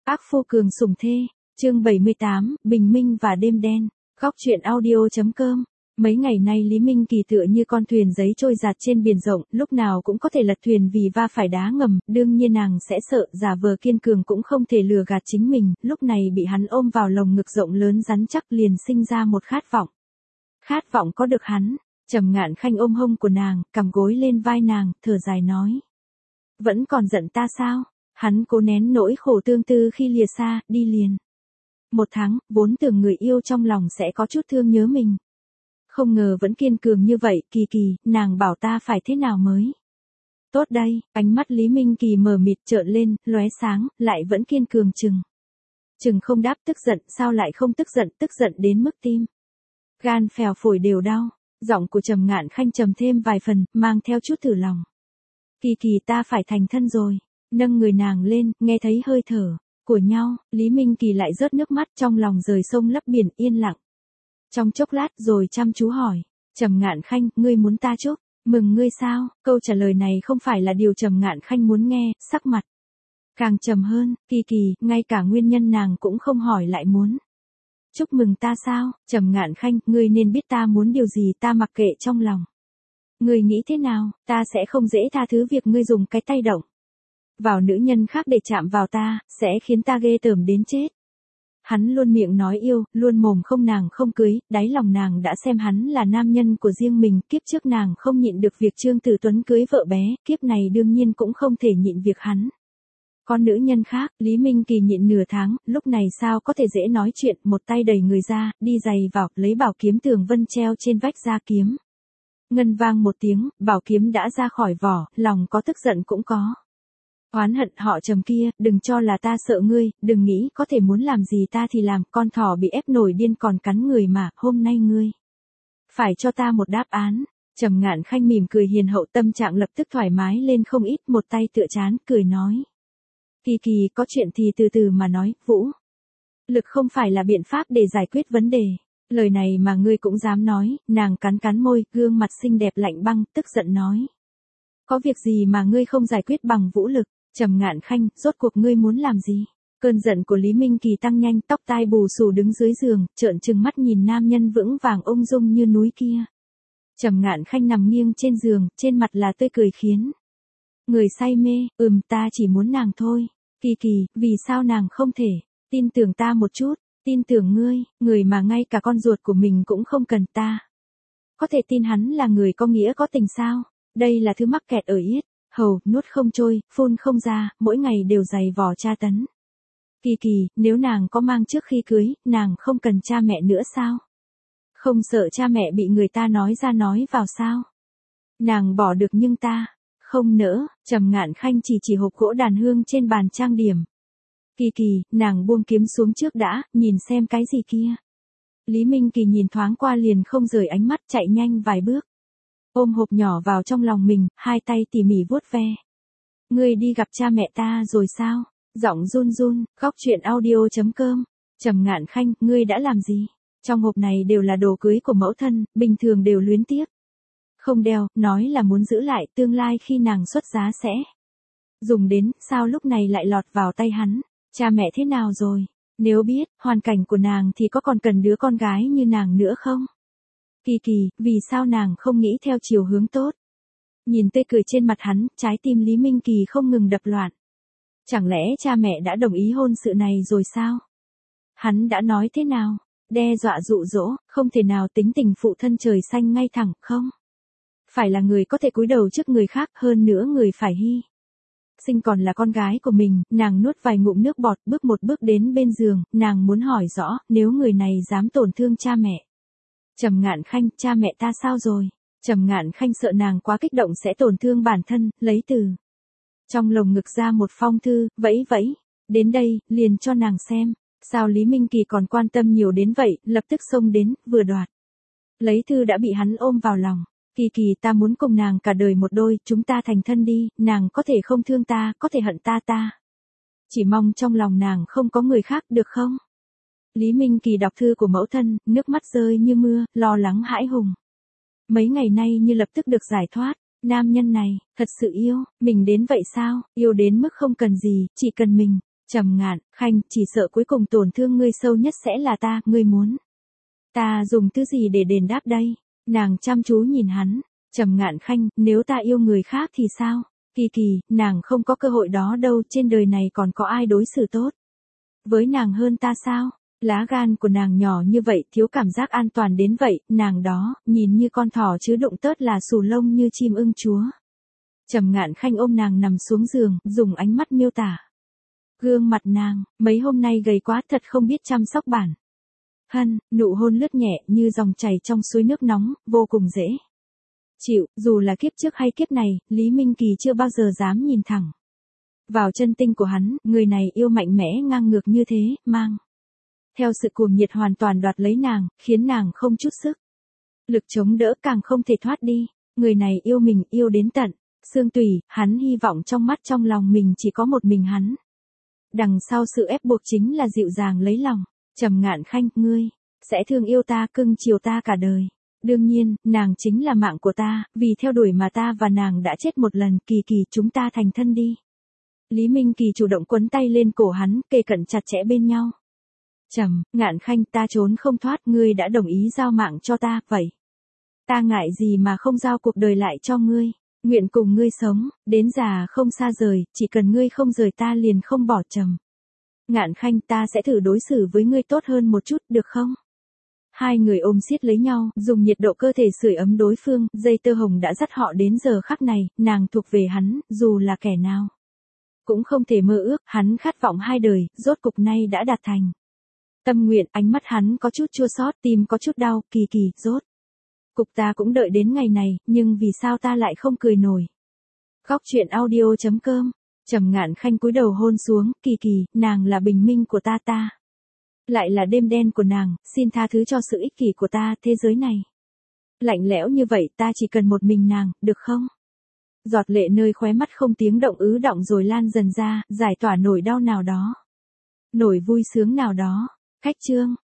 Ác phu cường sủng thê, chương 78, Bình minh và đêm đen, góc truyện audio.com. Mấy ngày nay Lý Minh Kỳ tựa như con thuyền giấy trôi dạt trên biển rộng, lúc nào cũng có thể lật thuyền vì va phải đá ngầm, đương nhiên nàng sẽ sợ, giả vờ kiên cường cũng không thể lừa gạt chính mình, lúc này bị hắn ôm vào lồng ngực rộng lớn rắn chắc liền sinh ra một khát vọng. Khát vọng có được hắn. Trầm Ngạn Khanh ôm hông của nàng, cằm gối lên vai nàng, thở dài nói. Vẫn còn giận ta sao? Hắn cố nén nỗi khổ tương tư khi lìa xa, đi liền. 1 tháng, vốn tưởng người yêu trong lòng sẽ có chút thương nhớ mình. Không ngờ vẫn kiên cường như vậy, Kỳ Kỳ, nàng bảo ta phải thế nào mới? Tốt đây, ánh mắt Lý Minh Kỳ mờ mịt trợn lên, lóe sáng, lại vẫn kiên cường chừng. Chừng không đáp tức giận, sao lại không tức giận đến mức tim. Gan phèo phổi đều đau, giọng của Trầm Ngạn Khanh trầm thêm vài phần, mang theo chút thử lòng. Kỳ Kỳ ta phải thành thân rồi. Nâng người nàng lên, nghe thấy hơi thở của nhau, Lý Minh Kỳ lại rớt nước mắt trong lòng rời sông lấp biển yên lặng. Trong chốc lát rồi chăm chú hỏi, Trầm Ngạn Khanh, ngươi muốn ta chúc mừng ngươi sao? Câu trả lời này không phải là điều Trầm Ngạn Khanh muốn nghe, sắc mặt càng trầm hơn, Kỳ Kỳ, ngay cả nguyên nhân nàng cũng không hỏi lại muốn. Chúc mừng ta sao? Trầm Ngạn Khanh, ngươi nên biết ta muốn điều gì, ta mặc kệ trong lòng. Ngươi nghĩ thế nào, ta sẽ không dễ tha thứ việc ngươi dùng cái tay động vào nữ nhân khác để chạm vào ta, sẽ khiến ta ghê tởm đến chết. Hắn luôn miệng nói yêu, luôn mồm không nàng không cưới, đáy lòng nàng đã xem hắn là nam nhân của riêng mình, kiếp trước nàng không nhịn được việc Trương Tử Tuấn cưới vợ bé, kiếp này đương nhiên cũng không thể nhịn việc hắn con nữ nhân khác. Lý Minh Kỳ nhịn nửa tháng, lúc này sao có thể dễ nói chuyện, một tay đẩy người ra, đi giày vào, lấy bảo kiếm tường vân treo trên vách ra kiếm. Ngân vang một tiếng, bảo kiếm đã ra khỏi vỏ, lòng có tức giận cũng có oán hận. Họ Trầm kia, đừng cho là ta sợ ngươi, đừng nghĩ có thể muốn làm gì ta thì làm, con thỏ bị ép nổi điên còn cắn người mà, hôm nay ngươi phải cho ta một đáp án. Trầm Ngạn Khanh mỉm cười hiền hậu, tâm trạng lập tức thoải mái lên không ít, một tay tựa trán, cười nói. Kỳ Kỳ, có chuyện thì từ từ mà nói, vũ lực không phải là biện pháp để giải quyết vấn đề. Lời này mà ngươi cũng dám nói, nàng cắn môi, gương mặt xinh đẹp lạnh băng, tức giận nói. Có việc gì mà ngươi không giải quyết bằng vũ lực? Trầm Ngạn Khanh, rốt cuộc ngươi muốn làm gì? Cơn giận của Lý Minh Kỳ tăng nhanh, tóc tai bù xù đứng dưới giường, trợn trừng mắt nhìn nam nhân vững vàng ung dung như núi kia. Trầm Ngạn Khanh nằm nghiêng trên giường, trên mặt là tươi cười khiến người say mê. Ta chỉ muốn nàng thôi. Kỳ Kỳ, vì sao nàng không thể tin tưởng ta một chút? Tin tưởng ngươi, người mà ngay cả con ruột của mình cũng không cần, ta có thể tin hắn là người có nghĩa có tình sao? Đây là thứ mắc kẹt ở yết hầu, nuốt không trôi, phun không ra, mỗi ngày đều dày vò tra tấn. Kỳ Kỳ, nếu nàng có mang trước khi cưới, nàng không cần cha mẹ nữa sao? Không sợ cha mẹ bị người ta nói ra nói vào sao? Nàng bỏ được nhưng ta không nỡ. Trầm Ngạn Khanh chỉ hộp gỗ đàn hương trên bàn trang điểm. Kỳ Kỳ, nàng buông kiếm xuống trước đã, nhìn xem cái gì kia. Lý Minh Kỳ nhìn thoáng qua liền không rời ánh mắt, chạy nhanh vài bước. Ôm hộp nhỏ vào trong lòng mình, hai tay tỉ mỉ vuốt ve. Ngươi đi gặp cha mẹ ta rồi sao? Giọng run run, góc truyện audio.com. Trầm Ngạn Khanh, ngươi đã làm gì? Trong hộp này đều là đồ cưới của mẫu thân, bình thường đều luyến tiếc không đeo, nói là muốn giữ lại, tương lai khi nàng xuất giá sẽ dùng đến, sao lúc này lại lọt vào tay hắn? Cha mẹ thế nào rồi? Nếu biết hoàn cảnh của nàng thì có còn cần đứa con gái như nàng nữa không? Kỳ Kỳ, vì sao nàng không nghĩ theo chiều hướng tốt? Nhìn tươi cười trên mặt hắn, trái tim Lý Minh Kỳ không ngừng đập loạn. Chẳng lẽ cha mẹ đã đồng ý hôn sự này rồi sao? Hắn đã nói thế nào? Đe dọa dụ dỗ, không thể nào, tính tình phụ thân trời xanh ngay thẳng, không phải là người có thể cúi đầu trước người khác, hơn nữa người phải hy sinh còn là con gái của mình. Nàng nuốt vài ngụm nước bọt, bước một bước đến bên giường, nàng muốn hỏi rõ, nếu người này dám tổn thương cha mẹ. Trầm Ngạn Khanh, cha mẹ ta sao rồi? Trầm Ngạn Khanh sợ nàng quá kích động sẽ tổn thương bản thân, lấy từ trong lồng ngực ra một phong thư, vẫy, đến đây, liền cho nàng xem. Sao Lý Minh Kỳ còn quan tâm nhiều đến vậy, lập tức xông đến, vừa đoạt lấy thư đã bị hắn ôm vào lòng. Kỳ Kỳ, ta muốn cùng nàng cả đời một đôi, chúng ta thành thân đi, nàng có thể không thương ta, có thể hận ta chỉ mong trong lòng nàng không có người khác, được không? Lý Minh Kỳ đọc thư của mẫu thân, nước mắt rơi như mưa, lo lắng hãi hùng. Mấy ngày nay như lập tức được giải thoát, nam nhân này, thật sự yêu mình đến vậy sao? Yêu đến mức không cần gì, chỉ cần mình. Trầm Ngạn Khanh, chỉ sợ cuối cùng tổn thương ngươi sâu nhất sẽ là ta, ngươi muốn. Ta dùng thứ gì để đền đáp đây? Nàng chăm chú nhìn hắn. Trầm Ngạn Khanh, nếu ta yêu người khác thì sao? Kỳ Kỳ, nàng không có cơ hội đó đâu, trên đời này còn có ai đối xử tốt với nàng hơn ta sao? Lá gan của nàng nhỏ như vậy, thiếu cảm giác an toàn đến vậy, nàng đó, nhìn như con thỏ chứ đụng tớt là xù lông như chim ưng chúa. Trầm Ngạn Khanh ôm nàng nằm xuống giường, dùng ánh mắt miêu tả. Gương mặt nàng, mấy hôm nay gầy quá thật không biết chăm sóc bản thân, nụ hôn lướt nhẹ như dòng chảy trong suối nước nóng, vô cùng dễ chịu, dù là kiếp trước hay kiếp này, Lý Minh Kỳ chưa bao giờ dám nhìn thẳng vào chân tinh của hắn, người này yêu mạnh mẽ ngang ngược như thế, mang theo sự cuồng nhiệt hoàn toàn đoạt lấy nàng, khiến nàng không chút sức lực chống đỡ, càng không thể thoát đi. Người này yêu mình, yêu đến tận xương tủy, hắn hy vọng trong mắt trong lòng mình chỉ có một mình hắn. Đằng sau sự ép buộc chính là dịu dàng lấy lòng. Trầm Ngạn Khanh, ngươi sẽ thương yêu ta, cưng chiều ta cả đời. Đương nhiên, nàng chính là mạng của ta, vì theo đuổi mà ta và nàng đã chết một lần. Kỳ Kỳ, chúng ta thành thân đi. Lý Minh Kỳ chủ động quấn tay lên cổ hắn, kề cận chặt chẽ bên nhau. Trầm Ngạn Khanh, ta trốn không thoát, ngươi đã đồng ý giao mạng cho ta, vậy ta ngại gì mà không giao cuộc đời lại cho ngươi. Nguyện cùng ngươi sống, đến già không xa rời, chỉ cần ngươi không rời ta liền không bỏ. Trầm Ngạn Khanh, ta sẽ thử đối xử với ngươi tốt hơn một chút, được không? Hai người ôm siết lấy nhau, dùng nhiệt độ cơ thể sưởi ấm đối phương, dây tơ hồng đã dắt họ đến giờ khắc này, nàng thuộc về hắn, dù là kẻ nào cũng không thể mơ ước, hắn khát vọng hai đời, rốt cục nay đã đạt thành tâm nguyện. Ánh mắt hắn có chút chua xót, tim có chút đau. Kỳ Kỳ, rốt cục ta cũng đợi đến ngày này, nhưng vì sao ta lại không cười nổi? Góc truyện audio.com. Trầm Ngạn Khanh cúi đầu hôn xuống. Kỳ Kỳ, nàng là bình minh của ta, ta lại là đêm đen của nàng, xin tha thứ cho sự ích kỷ của ta, thế giới này lạnh lẽo như vậy, ta chỉ cần một mình nàng, được không? Giọt lệ nơi khóe mắt không tiếng động ứ đọng rồi lan dần ra, giải tỏa nỗi đau nào đó, nỗi vui sướng nào đó. Khách chương.